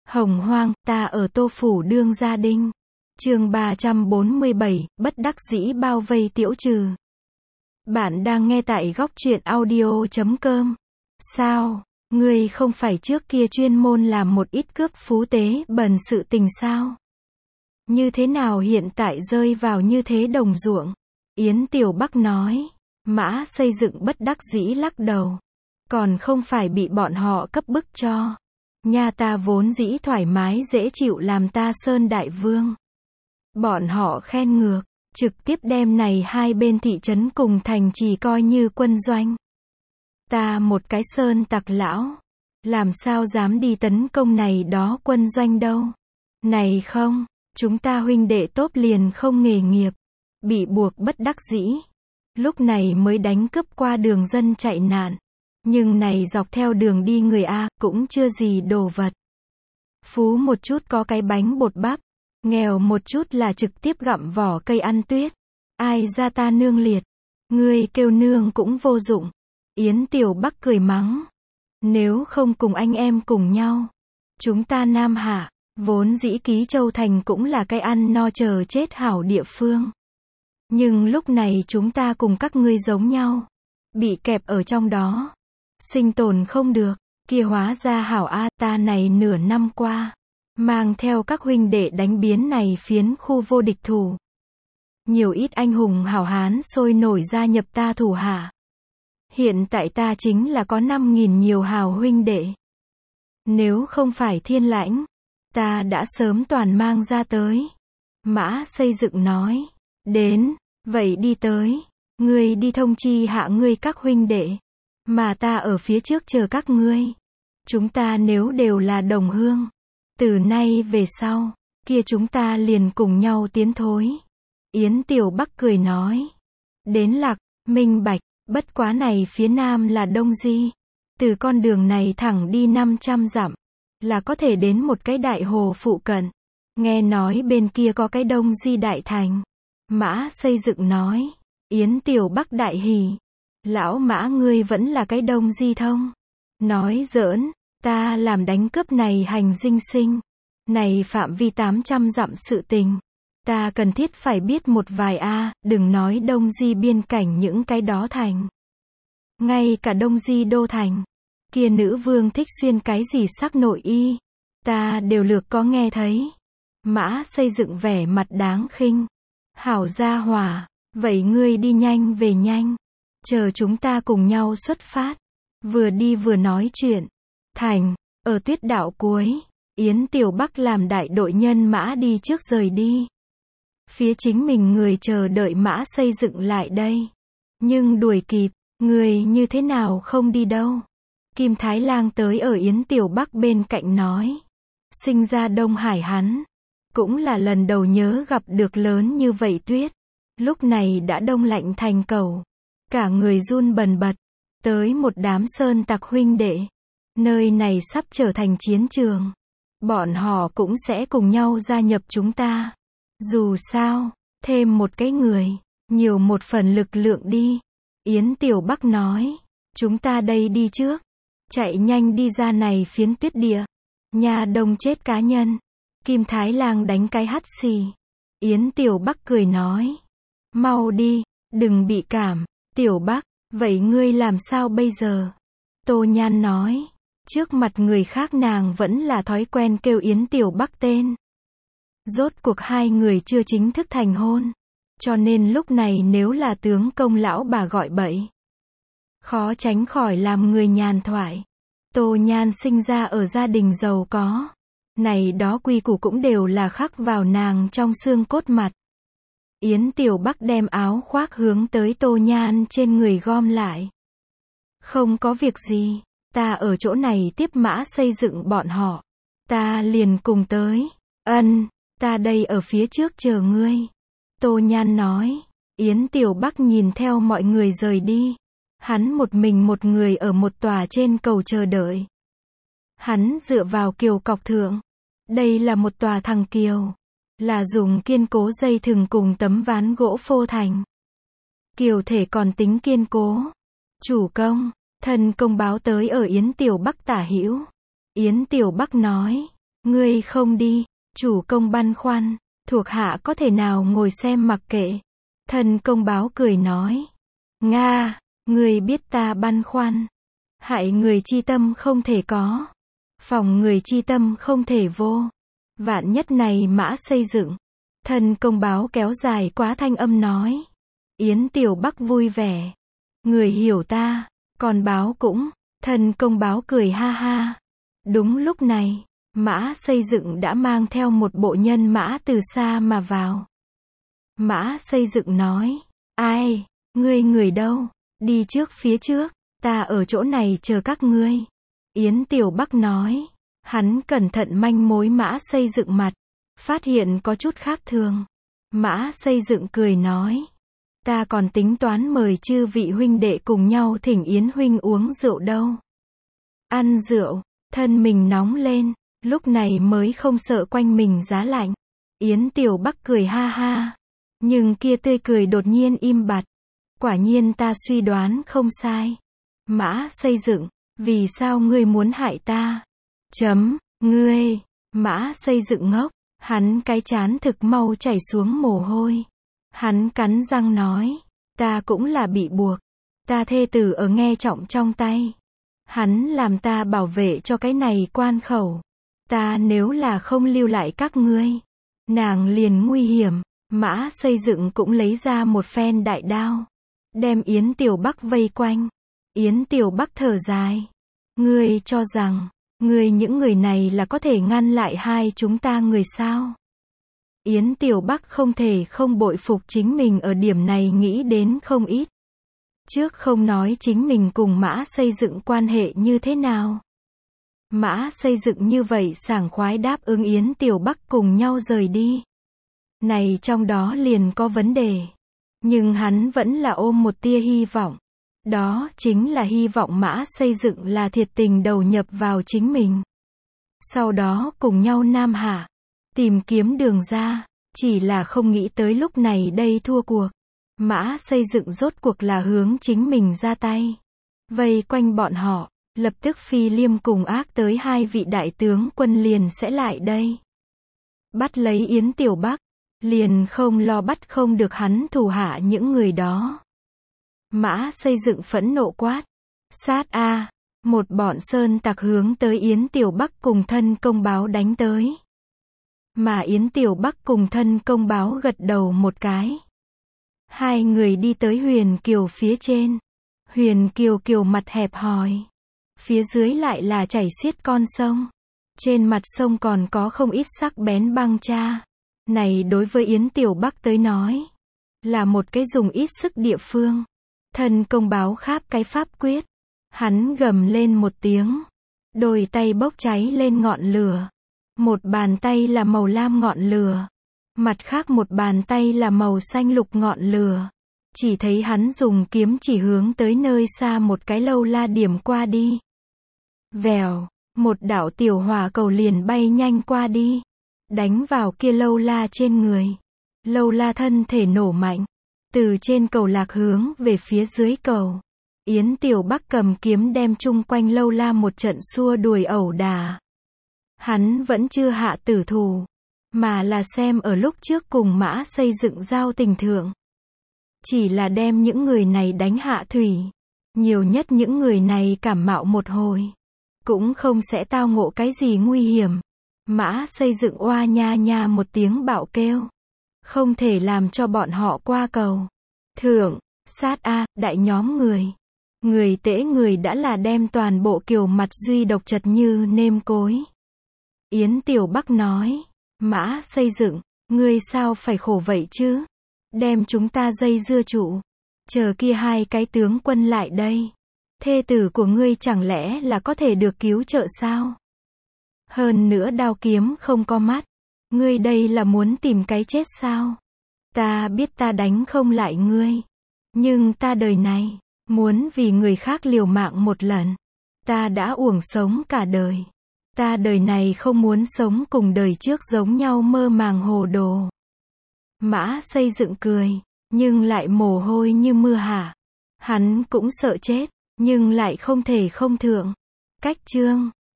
Hồng hoang, ta ở Tô Phủ đương gia đinh. Chương 347, bất đắc dĩ bao vây Tiễu Trừ. Bạn đang nghe tại góc truyện audio.com. Sao, ngươi không phải trước kia chuyên môn làm một ít cướp phú tế bần sự tình sao? Như thế nào hiện tại rơi vào như thế đồng ruộng? Yến Tiểu Bắc nói. Mã Xây Dựng bất đắc dĩ lắc đầu. Còn không phải bị bọn họ cấp bức cho. Nhà ta vốn dĩ thoải mái dễ chịu làm ta Sơn Đại Vương. Bọn họ khen ngược, trực tiếp đem này hai bên thị trấn cùng thành trì coi như quân doanh. Ta một cái Sơn tặc lão, làm sao dám đi tấn công này đó quân doanh đâu. Này không, chúng ta huynh đệ tốt liền không nghề nghiệp, bị buộc bất đắc dĩ. Lúc này mới đánh cướp qua đường dân chạy nạn. Nhưng này dọc theo đường đi người A, cũng chưa gì đồ vật. Phú một chút có cái bánh bột bắp, nghèo một chút là trực tiếp gặm vỏ cây ăn tuyết. Ai ra ta nương liệt, ngươi kêu nương cũng vô dụng. Yến Tiểu Bắc cười mắng. Nếu không cùng anh em cùng nhau, chúng ta Nam Hạ, vốn dĩ Ký Châu Thành cũng là cái ăn no chờ chết hảo địa phương. Nhưng lúc này chúng ta cùng các ngươi giống nhau, bị kẹp ở trong đó. Sinh tồn không được, kia hóa ra hảo A, ta này nửa năm qua, mang theo các huynh đệ đánh biến này phiến khu vô địch thủ. Nhiều ít anh hùng hảo hán sôi nổi gia nhập ta thủ hạ. Hiện tại ta chính là có 5.000 nhiều hào huynh đệ. Nếu không phải Thiên Lãnh, ta đã sớm toàn mang ra tới. Mã Xây Dựng nói, đến, vậy đi tới, ngươi đi thông chi hạ ngươi các huynh đệ. Mà ta ở phía trước chờ các ngươi. Chúng ta nếu đều là đồng hương, từ nay về sau, kia chúng ta liền cùng nhau tiến thối. Yến Tiểu Bắc cười nói. Đến Lạc, minh bạch, bất quá này phía nam là Đông Di. Từ con đường này thẳng đi 500 dặm, là có thể đến một cái đại hồ phụ cận. Nghe nói bên kia có cái Đông Di đại thành. Mã Xây Dựng nói. Yến Tiểu Bắc đại hỉ. Lão Mã ngươi vẫn là cái Đông Di thông. Nói giỡn, ta làm đánh cướp này hành dinh sinh. Này phạm vi 800 dặm sự tình. Ta cần thiết phải biết một vài A, đừng nói Đông Di biên cảnh những cái đó thành. Ngay cả Đông Di đô thành. Kia nữ vương thích xuyên cái gì sắc nội y. Ta đều lược có nghe thấy. Mã Xây Dựng vẻ mặt đáng khinh. Hảo gia hỏa, vậy ngươi đi nhanh về nhanh. Chờ chúng ta cùng nhau xuất phát. Vừa đi vừa nói chuyện. Thành, ở tuyết đảo cuối, Yến Tiểu Bắc làm đại đội nhân mã đi trước rời đi. Phía chính mình người chờ đợi Mã Xây Dựng lại đây. Nhưng đuổi kịp, người như thế nào không đi đâu. Kim Thái Lang tới ở Yến Tiểu Bắc bên cạnh nói. Sinh ra Đông Hải hắn, cũng là lần đầu nhớ gặp được lớn như vậy tuyết. Lúc này đã đông lạnh thành cầu. Cả người run bần bật, tới một đám sơn tặc huynh đệ. Nơi này sắp trở thành chiến trường. Bọn họ cũng sẽ cùng nhau gia nhập chúng ta. Dù sao, thêm một cái người, nhiều một phần lực lượng đi. Yến Tiểu Bắc nói, chúng ta đây đi trước. Chạy nhanh đi ra này phiến tuyết địa. Nhà đông chết cá nhân. Kim Thái Lang đánh cái hắt xì. Yến Tiểu Bắc cười nói, mau đi, đừng bị cảm. Tiểu Bắc, vậy ngươi làm sao bây giờ? Tô Nhan nói, trước mặt người khác nàng vẫn là thói quen kêu Yến Tiểu Bắc tên. Rốt cuộc hai người chưa chính thức thành hôn. Cho nên lúc này nếu là tướng công lão bà gọi bậy, khó tránh khỏi làm người nhàn thoại. Tô Nhan sinh ra ở gia đình giàu có. Này đó quy củ cũng đều là khắc vào nàng trong xương cốt mặt. Yến Tiểu Bắc đem áo khoác hướng tới Tô Nhan trên người gom lại. Không có việc gì, ta ở chỗ này tiếp Mã Xây Dựng bọn họ. Ta liền cùng tới. Ân, ta đây ở phía trước chờ ngươi. Tô Nhan nói. Yến Tiểu Bắc nhìn theo mọi người rời đi. Hắn một mình một người ở một tòa trên cầu chờ đợi. Hắn dựa vào kiều cọc thượng. Đây là một tòa thằng kiều. Là dùng kiên cố dây thừng cùng tấm ván gỗ phô thành. Kiều thể còn tính kiên cố. Chủ công, thần công báo tới ở Yến Tiểu Bắc tả hữu. Yến Tiểu Bắc nói, Ngươi không đi. Chủ công băn khoăn. Thuộc hạ có thể nào ngồi xem mặc kệ. Thân công báo cười nói. Nga, ngươi biết ta băn khoăn. Hại người chi tâm không thể có. Phòng người chi tâm không thể vô. Vạn nhất này mã xây dựng. Thân công báo kéo dài quá thanh âm nói. Yến Tiểu Bắc vui vẻ. Người hiểu ta, còn báo cũng. Thân công báo cười ha ha. Đúng lúc này, mã xây dựng đã mang theo một bộ nhân mã từ xa mà vào. Mã xây dựng nói. Ai, ngươi người đâu? Đi trước phía trước, ta ở chỗ này chờ các ngươi. Yến Tiểu Bắc nói. Hắn cẩn thận manh mối mã xây dựng mặt. Phát hiện có chút khác thường. Mã xây dựng cười nói. Ta còn tính toán mời chư vị huynh đệ cùng nhau thỉnh Yến huynh uống rượu đâu. Ăn rượu, thân mình nóng lên, lúc này mới không sợ quanh mình giá lạnh. Yến Tiểu Bắc cười ha ha. Nhưng kia tươi cười đột nhiên im bặt. Quả nhiên ta suy đoán không sai. Mã xây dựng, vì sao ngươi muốn hại ta? Ngươi, mã xây dựng ngốc, hắn cái trán thực mau chảy xuống mồ hôi. Hắn cắn răng nói, ta cũng là bị buộc. Ta thê tử ở nghe trọng trong tay. Hắn làm ta bảo vệ cho cái này quan khẩu. Ta nếu là không lưu lại các ngươi, nàng liền nguy hiểm. Mã xây dựng cũng lấy ra một phen đại đao. Đem Yến Tiểu Bắc vây quanh. Yến Tiểu Bắc thở dài. Ngươi cho rằng, ngươi những người này là có thể ngăn lại hai chúng ta người sao? Yến Tiểu Bắc không thể không bội phục chính mình ở điểm này nghĩ đến không ít. Trước không nói chính mình cùng mã xây dựng quan hệ như thế nào. Mã xây dựng như vậy sảng khoái đáp ứng Yến Tiểu Bắc cùng nhau rời đi. Này trong đó liền có vấn đề. Nhưng hắn vẫn là ôm một tia hy vọng. Đó chính là hy vọng mã xây dựng là thiệt tình đầu nhập vào chính mình. Sau đó cùng nhau Nam Hạ. Tìm kiếm đường ra. Chỉ là không nghĩ tới lúc này đây thua cuộc. Mã xây dựng rốt cuộc là hướng chính mình ra tay. Vây quanh bọn họ. Lập tức Phi Liêm cùng ác tới hai vị đại tướng quân liền sẽ lại đây. Bắt lấy Yến Tiểu Bắc. Liền không lo bắt không được hắn thủ hạ những người đó. Mã xây dựng phẫn nộ quát. Sát a! Một bọn sơn tặc hướng tới Yến Tiểu Bắc cùng thân công báo đánh tới. Mà Yến Tiểu Bắc cùng thân công báo gật đầu một cái. Hai người đi tới Huyền Kiều phía trên. Huyền Kiều kiều mặt hẹp hòi. Phía dưới lại là chảy xiết con sông. Trên mặt sông còn có không ít sắc bén băng cha. Này đối với Yến Tiểu Bắc tới nói, là một cái dùng ít sức địa phương. Thân công báo kháp cái pháp quyết. Hắn gầm lên một tiếng. Đôi tay bốc cháy lên ngọn lửa. Một bàn tay là màu lam ngọn lửa. Mặt khác một bàn tay là màu xanh lục ngọn lửa. Chỉ thấy hắn dùng kiếm chỉ hướng tới nơi xa một cái lâu la điểm qua đi. Vèo, một đạo tiểu hỏa cầu liền bay nhanh qua đi. Đánh vào kia lâu la trên người. Lâu la thân thể nổ mạnh. Từ trên cầu lạc hướng về phía dưới cầu. Yến Tiểu Bắc cầm kiếm đem chung quanh lâu la một trận xua đuổi ẩu đả. Hắn vẫn chưa hạ tử thủ. Mà là xem ở lúc trước cùng mã xây dựng giao tình thượng. Chỉ là đem những người này đánh hạ thủy. Nhiều nhất những người này cảm mạo một hồi. Cũng không sẽ tao ngộ cái gì nguy hiểm. Mã xây dựng oa nha nha một tiếng bạo kêu. Không thể làm cho bọn họ qua cầu. Thượng, sát a, đại nhóm người. Người tễ người đã là đem toàn bộ kiều mặt duy độc chật như nêm cối. Yến Tiểu Bắc nói. Mã xây dựng, ngươi sao phải khổ vậy chứ? Đem chúng ta dây dưa trụ. Chờ kia hai cái tướng quân lại đây. Thê tử của ngươi chẳng lẽ là có thể được cứu trợ sao? Hơn nữa đao kiếm không có mắt. Ngươi đây là muốn tìm cái chết sao? Ta biết ta đánh không lại ngươi. Nhưng ta đời này, muốn vì người khác liều mạng một lần. Ta đã uổng sống cả đời. Ta đời này không muốn sống cùng đời trước giống nhau mơ màng hồ đồ. Mã xây dựng cười, nhưng lại mồ hôi như mưa hạ. Hắn cũng sợ chết, nhưng lại không thể không thượng. Cách chương